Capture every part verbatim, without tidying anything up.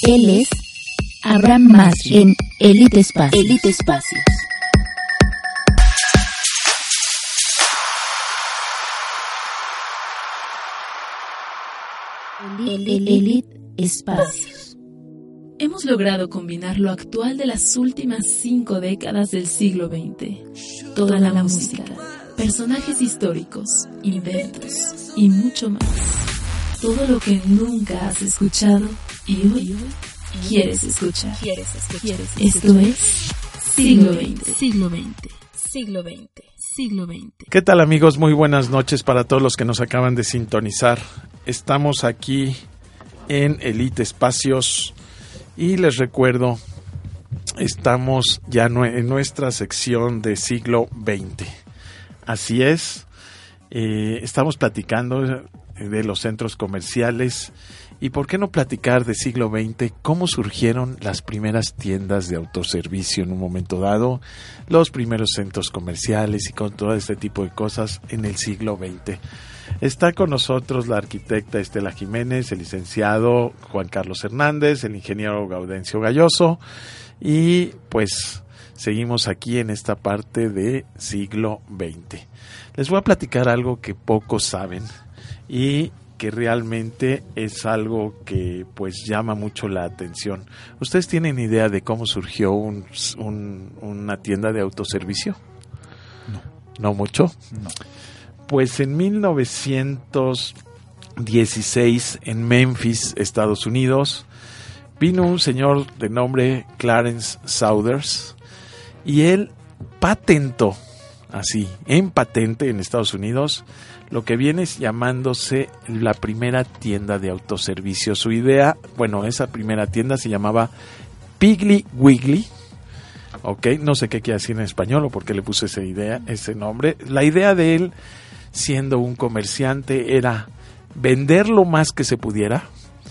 Él es Abraham Masri en Elite Espacios. Elite Espacios. Elite Espacios. Hemos logrado combinar lo actual de las últimas cinco décadas del siglo veinte. Toda la música, personajes históricos, inventos y mucho más. Todo lo que nunca has escuchado y hoy quieres escuchar. Esto es Siglo veinte. Siglo veinte. Siglo veinte. Siglo veinte. ¿Qué tal, amigos? Muy buenas noches para todos los que nos acaban de sintonizar. Estamos aquí en Elite Espacios y les recuerdo, estamos ya en nuestra sección de Siglo veinte. Así es, eh, estamos platicando de los centros comerciales y por qué no platicar de siglo veinte, cómo surgieron las primeras tiendas de autoservicio en un momento dado, los primeros centros comerciales y con todo este tipo de cosas en el siglo veinte. Está con nosotros la arquitecta Estela Jiménez, el licenciado Juan Carlos Hernández, el ingeniero Gaudencio Galloso y pues seguimos aquí en esta parte de siglo veinte. Les voy a platicar algo que pocos saben y que realmente es algo que pues llama mucho la atención. ¿Ustedes tienen idea de cómo surgió un, un, una tienda de autoservicio? No. ¿No mucho? No. Pues en mil novecientos dieciséis en Memphis, Estados Unidos, vino un señor de nombre Clarence Saunders y él patentó, así, en patente en Estados Unidos, lo que viene llamándose la primera tienda de autoservicio. Su idea, bueno, esa primera tienda se llamaba Piggly Wiggly, ok, no sé qué quiere decir en español o por qué le puse esa idea, ese nombre. La idea de él, siendo un comerciante, era vender lo más que se pudiera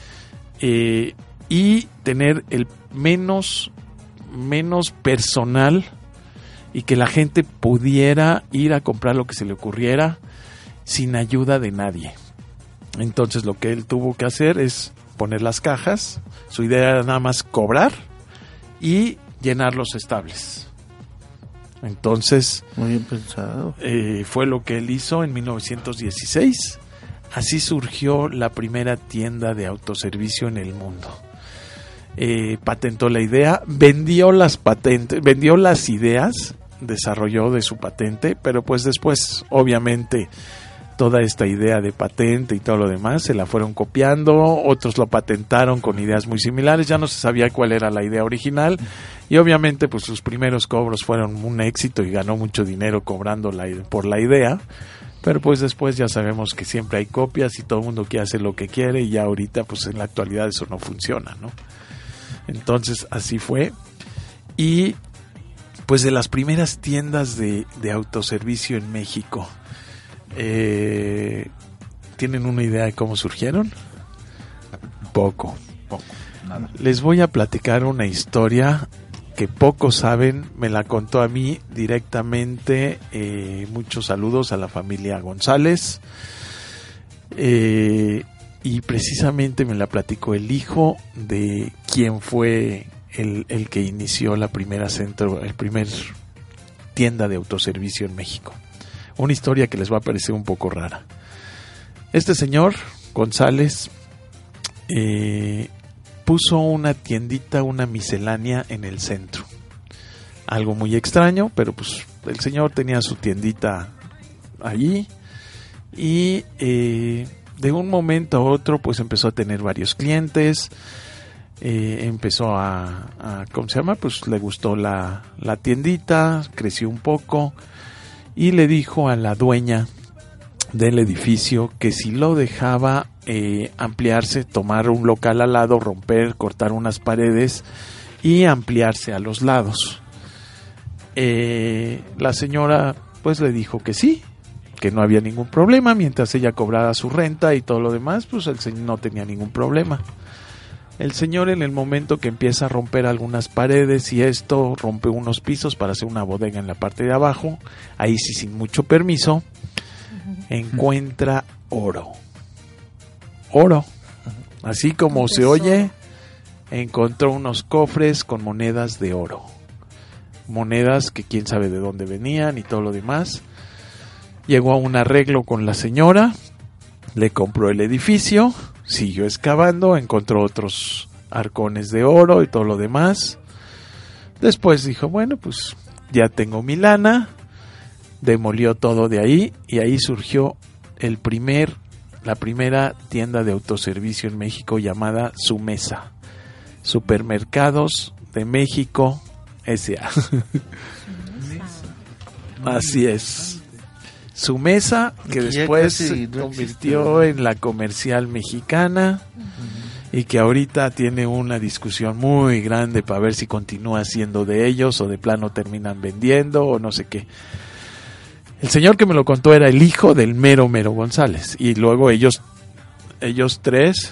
eh, y tener el menos, menos personal y que la gente pudiera ir a comprar lo que se le ocurriera sin ayuda de nadie. Entonces lo que él tuvo que hacer es poner las cajas. Su idea era nada más cobrar y llenar los estables. Entonces, muy bien pensado. Eh, fue lo que él hizo en mil novecientos dieciséis. Así surgió la primera tienda de autoservicio en el mundo. Eh, patentó la idea, vendió las patentes, vendió las ideas, desarrolló de su patente, pero pues después, obviamente, toda esta idea de patente y todo lo demás se la fueron copiando, otros lo patentaron con ideas muy similares, ya no se sabía cuál era la idea original y obviamente pues sus primeros cobros fueron un éxito y ganó mucho dinero cobrando la, por la idea, pero pues después ya sabemos que siempre hay copias y todo el mundo quiere hacer lo que quiere y ya ahorita pues en la actualidad eso no funciona, ¿no? Entonces así fue y pues de las primeras tiendas de, de autoservicio en México, Eh, ¿tienen una idea de cómo surgieron? Poco. Poco, nada. Les voy a platicar una historia que pocos saben, me la contó a mí directamente. Eh, muchos saludos a la familia González. Eh, y precisamente me la platicó el hijo de quien fue el, el que inició la primera centro, el primer tienda de autoservicio en México. Una historia que les va a parecer un poco rara. Este señor, González, eh, puso una tiendita, una miscelánea en el centro. Algo muy extraño, pero pues el señor tenía su tiendita allí y eh, de un momento a otro pues empezó a tener varios clientes, eh, empezó a, a, ¿cómo se llama? Pues le gustó la, la tiendita, creció un poco. Y le dijo a la dueña del edificio que si lo dejaba eh, ampliarse, tomar un local al lado, romper, cortar unas paredes y ampliarse a los lados. Eh, la señora pues le dijo que sí, que no había ningún problema, mientras ella cobraba su renta y todo lo demás, pues el señor no tenía ningún problema. El señor, en el momento que empieza a romper algunas paredes y esto, rompe unos pisos para hacer una bodega en la parte de abajo, ahí sí sin mucho permiso, encuentra oro. Oro. Así como se oye, encontró unos cofres con monedas de oro. Monedas que quién sabe de dónde venían y todo lo demás. Llegó a un arreglo con la señora, le compró el edificio, siguió excavando, encontró otros arcones de oro y todo lo demás. Después dijo, bueno, pues ya tengo mi lana, demolió todo de ahí y ahí surgió el primer, la primera tienda de autoservicio en México llamada Sumesa, Supermercados de México S A Así es. Sumesa, que después se convirtió en la Comercial Mexicana y que ahorita tiene una discusión muy grande para ver si continúa siendo de ellos o de plano terminan vendiendo o no sé qué. El señor que me lo contó era el hijo del mero Mero González y luego ellos ellos tres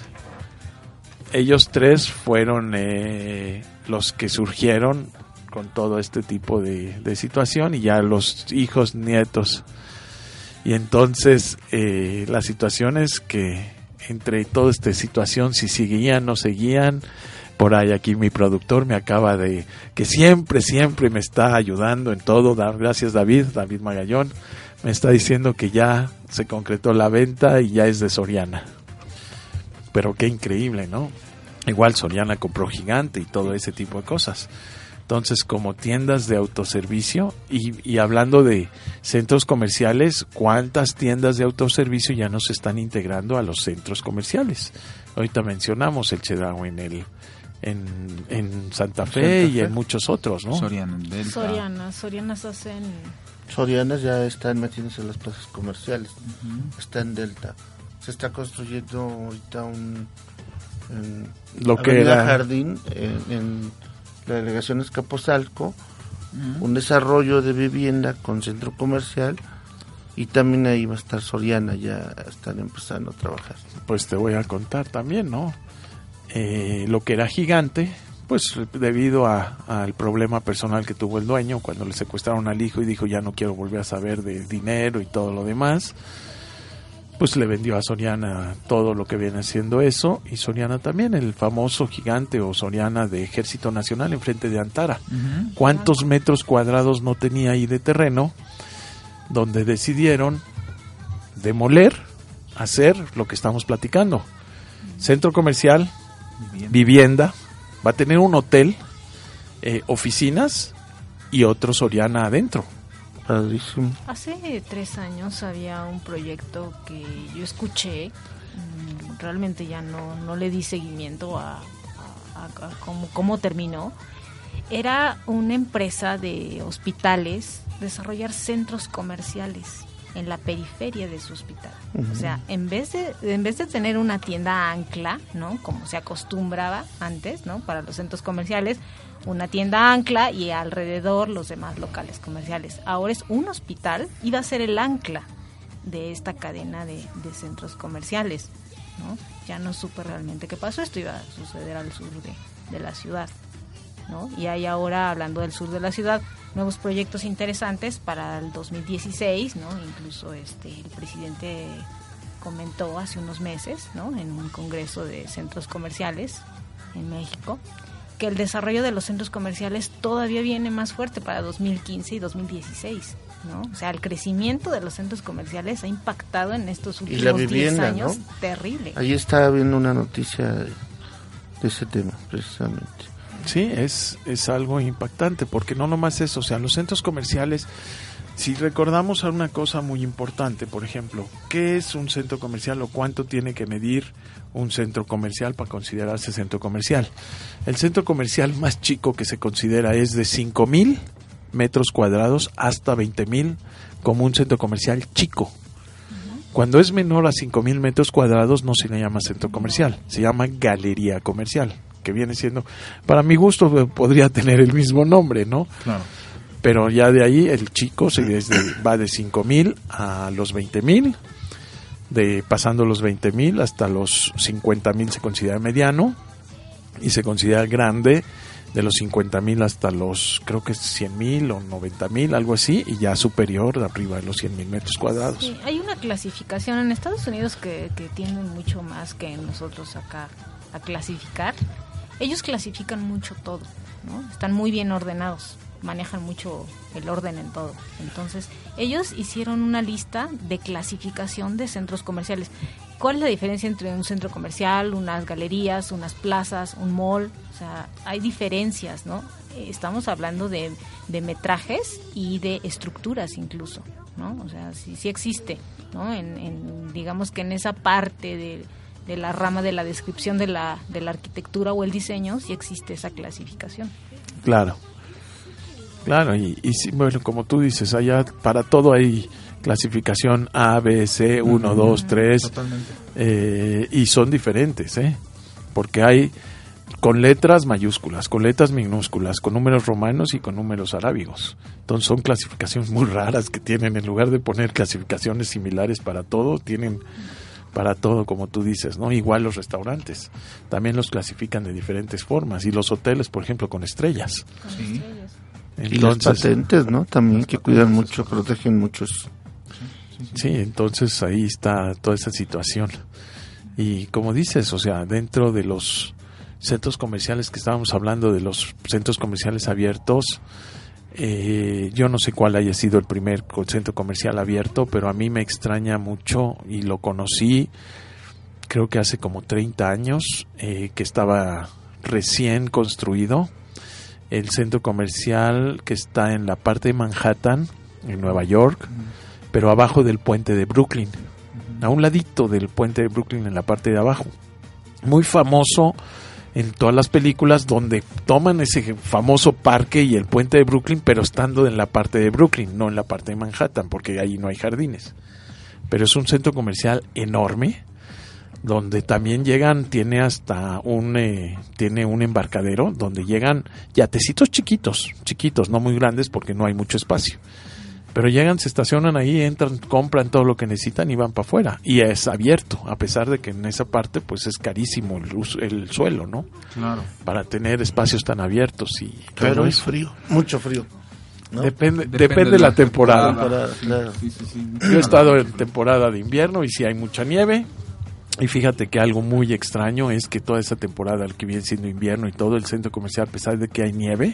ellos tres fueron eh, los que surgieron con todo este tipo de, de situación y ya los hijos, nietos. Y entonces eh, la situación es que entre toda esta situación, si seguían, no seguían, por ahí aquí mi productor me acaba de, que siempre, siempre me está ayudando en todo, gracias David, David Magallón, me está diciendo que ya se concretó la venta y ya es de Soriana. Pero qué increíble, ¿no? Igual Soriana compró Gigante y todo ese tipo de cosas. Entonces, como tiendas de autoservicio, y, y hablando de centros comerciales, ¿cuántas tiendas de autoservicio ya no se están integrando a los centros comerciales? Ahorita mencionamos el Chedraui en el en, en Santa Fe, Santa Fe y en muchos otros, ¿no? Soriana, Delta. Soriana, Sorianas hacen... Sorianas ya están metiéndose en las plazas comerciales, uh-huh. Está en Delta. Se está construyendo ahorita un... En Lo que era Jardín, en... en la delegación Escaposalco, uh-huh. Un desarrollo de vivienda con centro comercial y también ahí va a estar Soriana, ya están empezando a trabajar. Pues te voy a contar también, ¿no? Eh, lo que era Gigante, pues debido a, al problema personal que tuvo el dueño cuando le secuestraron al hijo y dijo ya no quiero volver a saber de dinero y todo lo demás, pues le vendió a Soriana todo lo que viene siendo eso, y Soriana también, el famoso Gigante o Soriana de Ejército Nacional enfrente de Antara. Uh-huh. ¿Cuántos metros cuadrados no tenía ahí de terreno? Donde decidieron demoler, hacer lo que estamos platicando. Centro comercial, vivienda, vivienda va a tener un hotel, eh, oficinas y otro Soriana adentro. Padrísimo. Hace tres años había un proyecto que yo escuché, realmente ya no, no le di seguimiento a, a, a cómo, cómo terminó. Era una empresa de hospitales desarrollar centros comerciales en la periferia de su hospital. Uh-huh. O sea, en vez de en vez de tener una tienda ancla, ¿no? Como se acostumbraba antes, ¿no? Para los centros comerciales, una tienda ancla y alrededor los demás locales comerciales. Ahora es un hospital y va a ser el ancla de esta cadena de, de centros comerciales, ¿no? Ya no supe realmente qué pasó. Esto iba a suceder al sur de, de la ciudad, ¿no? Y hay ahora, hablando del sur de la ciudad, nuevos proyectos interesantes para el dos mil dieciséis, ¿no? Incluso este el presidente comentó hace unos meses, ¿no? En un congreso de centros comerciales en México, que el desarrollo de los centros comerciales todavía viene más fuerte para dos mil quince y dos mil dieciséis, ¿no? O sea, el crecimiento de los centros comerciales ha impactado en estos últimos diez años, ¿no? Terrible. Ahí estaba viendo una noticia de, de ese tema, precisamente. Sí, es, es algo impactante, porque no nomás eso, o sea, los centros comerciales, si recordamos a una cosa muy importante, por ejemplo, ¿qué es un centro comercial o cuánto tiene que medir un centro comercial para considerarse centro comercial? El centro comercial más chico que se considera es de cinco mil metros cuadrados hasta veinte mil como un centro comercial chico. Cuando es menor a cinco mil metros cuadrados no se le llama centro comercial, se llama galería comercial, que viene siendo, para mi gusto podría tener el mismo nombre, ¿no? Claro. Pero ya de ahí el chico se desde, va de cinco mil a los veinte mil, de pasando los veinte mil hasta los cincuenta mil se considera mediano y se considera grande de los cincuenta mil hasta los, creo que cien mil o noventa mil, algo así, y ya superior, arriba de los cien mil metros cuadrados. Sí, hay una clasificación en Estados Unidos que, que tienen mucho más que nosotros acá a clasificar, ellos clasifican mucho todo, ¿no? Están muy bien ordenados, manejan mucho el orden en todo. Entonces, ellos hicieron una lista de clasificación de centros comerciales. ¿Cuál es la diferencia entre un centro comercial, unas galerías, unas plazas, un mall? O sea, hay diferencias, ¿no? Estamos hablando de, de metrajes y de estructuras incluso, ¿no? O sea, sí, sí existe, ¿no? En, en, digamos que en esa parte de, de la rama de la descripción de la, de la arquitectura o el diseño, sí existe esa clasificación. Claro. Claro, y, y sí, bueno, como tú dices, allá para todo hay clasificación A, B, C, uno, dos, tres, eh, y son diferentes, ¿eh? Porque hay con letras mayúsculas, con letras minúsculas, con números romanos y con números arábigos. Entonces son clasificaciones muy raras que tienen, en lugar de poner clasificaciones similares para todo, tienen para todo, como tú dices, ¿no? Igual los restaurantes, también los clasifican de diferentes formas, y los hoteles, por ejemplo, con estrellas. Sí. Entonces, y las patentes, ¿no? También que cuidan mucho, protegen muchos. Sí, entonces ahí está toda esa situación. Y como dices, o sea, dentro de los centros comerciales que estábamos hablando, de los centros comerciales abiertos, eh, yo no sé cuál haya sido el primer centro comercial abierto, pero a mí me extraña mucho, y lo conocí creo que hace como treinta años, eh, que estaba recién construido, el centro comercial que está en la parte de Manhattan, en Nueva York, pero abajo del puente de Brooklyn, a un ladito del puente de Brooklyn, en la parte de abajo. Muy famoso en todas las películas, donde toman ese famoso parque y el puente de Brooklyn, pero estando en la parte de Brooklyn, no en la parte de Manhattan, porque ahí no hay jardines. Pero es un centro comercial enorme, donde también llegan, tiene hasta un eh, tiene un embarcadero donde llegan yatecitos chiquitos, chiquitos, no muy grandes porque no hay mucho espacio. Pero llegan, se estacionan ahí, entran, compran todo lo que necesitan y van para afuera. Y es abierto, a pesar de que en esa parte pues es carísimo el, el suelo, ¿no? Claro. Para tener espacios tan abiertos. Y pero es frío, mucho frío, ¿no? Depende, depende, depende de la, la temporada. temporada claro. Sí, sí, sí. Yo he estado en temporada de invierno y sí hay mucha nieve. Y fíjate que algo muy extraño es que toda esa temporada, el que viene siendo invierno y todo, el centro comercial, a pesar de que hay nieve,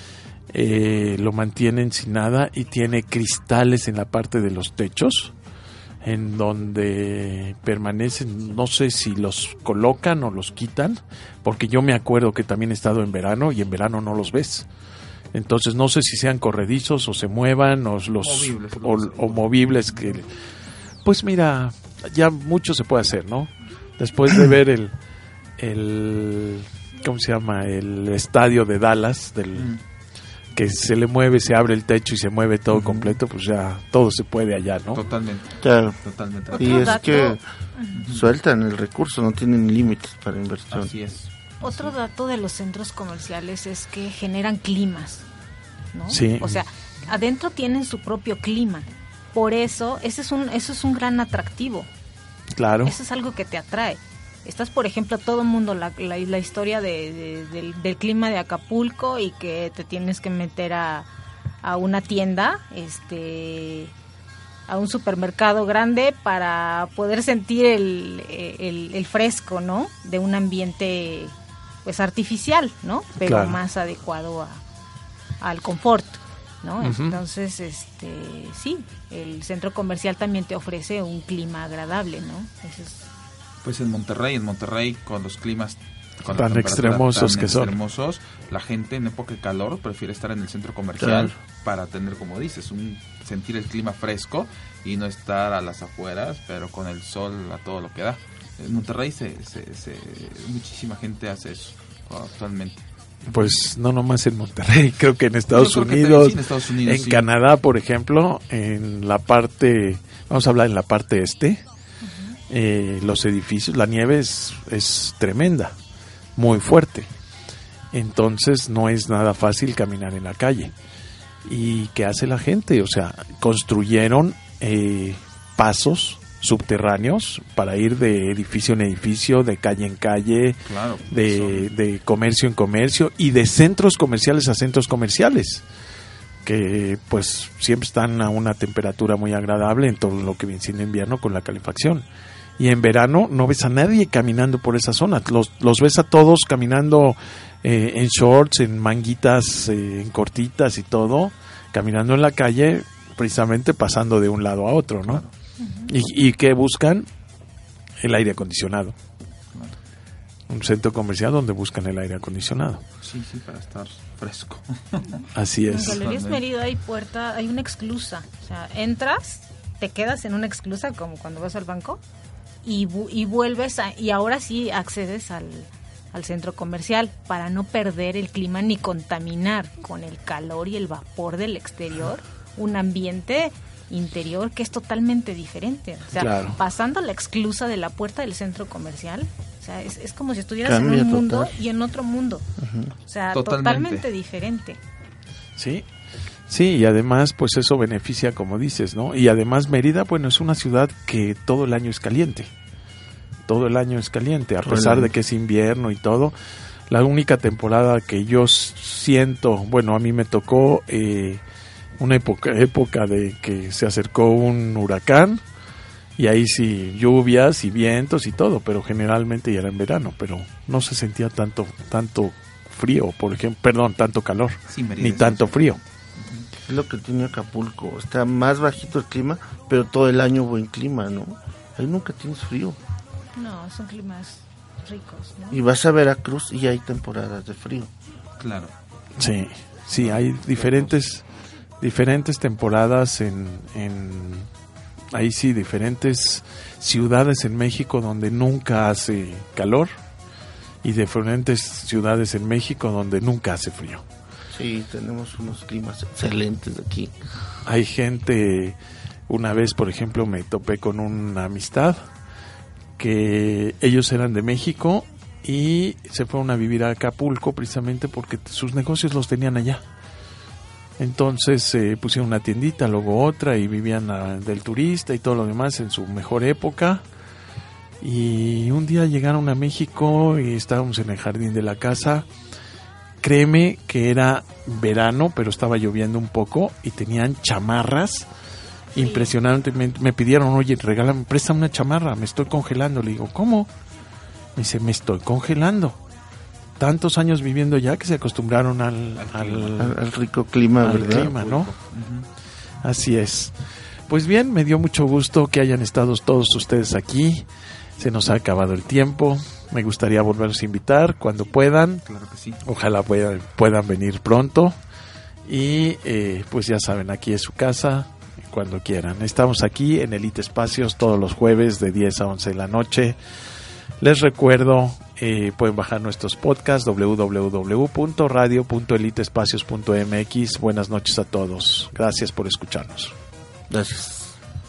Eh, lo mantienen sin nada, y tiene cristales en la parte de los techos en donde permanecen. No sé si los colocan o los quitan, porque yo me acuerdo que también he estado en verano y en verano no los ves. Entonces no sé si sean corredizos o se muevan o los movibles, o, o movibles que, pues mira, ya mucho se puede hacer, ¿no? Después de ver el el ¿cómo se llama? El estadio de Dallas, del mm. que se le mueve, se abre el techo y se mueve todo uh-huh. completo, pues ya todo se puede allá, ¿no? Totalmente. Claro. Totalmente. Y es dato, que uh-huh. sueltan el recurso, no tienen límites para inversión. Así es. Otro dato de los centros comerciales es que generan climas, ¿no? Sí. O sea, adentro tienen su propio clima. Por eso, ese es un eso es un gran atractivo. Claro. Eso es algo que te atrae. Estás, por ejemplo, todo el mundo, la, la, la historia de, de, del, del clima de Acapulco, y que te tienes que meter a, a una tienda, este, a un supermercado grande para poder sentir el, el, el fresco, ¿no? De un ambiente, pues, artificial, ¿no? Pero claro. más adecuado a, al confort, ¿no? Uh-huh. Entonces, este, sí, el centro comercial también te ofrece un clima agradable, ¿no? Eso es. Pues en Monterrey, en Monterrey con los climas con tan extremosos tan que extremosos, son. La gente en época de calor prefiere estar en el centro comercial claro. para tener, como dices, un sentir el clima fresco y no estar a las afueras, pero con el sol a todo lo que da. En Monterrey se, se, se muchísima gente hace eso actualmente. Pues no nomás en Monterrey, creo que en Estados Unidos, sí, en, Estados Unidos, en sí. Canadá, por ejemplo, en la parte, vamos a hablar en la parte este. Eh, los edificios, la nieve es, es tremenda, muy fuerte, entonces no es nada fácil caminar en la calle. ¿Y qué hace la gente? O sea, construyeron eh, pasos subterráneos para ir de edificio en edificio, de calle en calle, claro, de, de comercio en comercio, y de centros comerciales a centros comerciales, que pues siempre están a una temperatura muy agradable en todo lo que viene siendo invierno con la calefacción. y en verano no ves a nadie caminando por esa zona, los, los ves a todos caminando eh, en shorts, en manguitas, eh, en cortitas y todo, caminando en la calle, precisamente pasando de un lado a otro, ¿no? Uh-huh. Y, y ¿qué buscan? El aire acondicionado. Un centro comercial donde buscan el aire acondicionado. Sí, sí, para estar fresco. Así es. En Galerías Mérida hay puerta, hay una exclusa. O sea, entras, te quedas en una exclusa como cuando vas al banco y, y vuelves a, y ahora sí accedes al, al centro comercial para no perder el clima ni contaminar con el calor y el vapor del exterior un ambiente interior que es totalmente diferente. O sea, claro. Pasando la exclusa de la puerta del centro comercial, o sea, es, es como si estuvieras Cambia en un mundo total. Y en otro mundo. Uh-huh. O sea, totalmente. totalmente diferente. Sí, sí, y además, pues eso beneficia, como dices, ¿no? Y además Mérida, bueno, es una ciudad que todo el año es caliente. Todo el año es caliente, a pesar de que es invierno y todo. La única temporada que yo siento, bueno, a mí me tocó eh, una época, época de que se acercó un huracán. Y ahí sí, lluvias y vientos y todo, pero generalmente ya era en verano, pero no se sentía tanto tanto frío, por ejemplo, perdón, tanto calor, sí, ni tanto frío. Es lo que tiene Acapulco, está más bajito el clima, pero todo el año buen clima, ¿no? Ahí nunca tienes frío. No, son climas ricos, ¿no? Y vas a Veracruz y hay temporadas de frío. Claro. Sí, sí, hay diferentes diferentes temporadas en... en ahí sí, diferentes ciudades en México donde nunca hace calor y diferentes ciudades en México donde nunca hace frío. Sí, tenemos unos climas excelentes aquí. Hay gente, una vez por ejemplo me topé con una amistad que ellos eran de México y se fueron a vivir a Acapulco precisamente porque sus negocios los tenían allá. Entonces eh, pusieron una tiendita, luego otra y vivían a, del turista y todo lo demás en su mejor época. Y un día llegaron a México y estábamos en el jardín de la casa. Créeme que era verano, pero estaba lloviendo un poco y tenían chamarras sí. impresionantemente. Me pidieron, oye, regálame, préstame una chamarra, me estoy congelando. Le digo, ¿cómo? Me dice, me estoy congelando. Tantos años viviendo ya que se acostumbraron al, al, al, al rico clima, al ¿verdad? clima, ¿no? Uh-huh. Así es. Pues bien, me dio mucho gusto que hayan estado todos ustedes aquí. Se nos ha acabado el tiempo. Me gustaría volverlos a invitar cuando puedan. Claro que sí. Ojalá puedan, puedan venir pronto. Y eh, pues ya saben, aquí es su casa, cuando quieran. Estamos aquí en Elite Espacios todos los jueves de diez a once de la noche. Les recuerdo, eh, pueden bajar nuestros podcasts doble u doble u doble u punto radio punto elite espacios punto m x. Buenas noches a todos. Gracias por escucharnos. Gracias.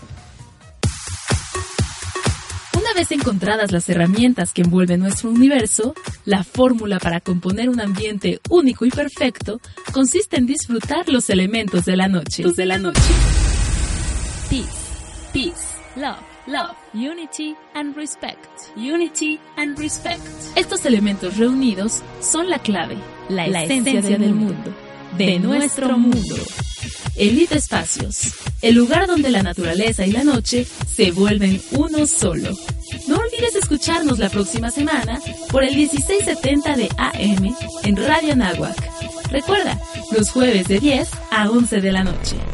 Una vez encontradas las herramientas que envuelven nuestro universo, la fórmula para componer un ambiente único y perfecto consiste en disfrutar los elementos de la noche. De la noche. Peace, peace, love. Love, unity and respect. Unity and respect. Estos elementos reunidos son la clave, la, la esencia, esencia del, del mundo, de, de nuestro mundo. Elite Espacios, el lugar donde la naturaleza y la noche se vuelven uno solo. No olvides escucharnos la próxima semana por el dieciséis setenta de A M en Radio Anáhuac. Recuerda, los jueves de diez a once de la noche.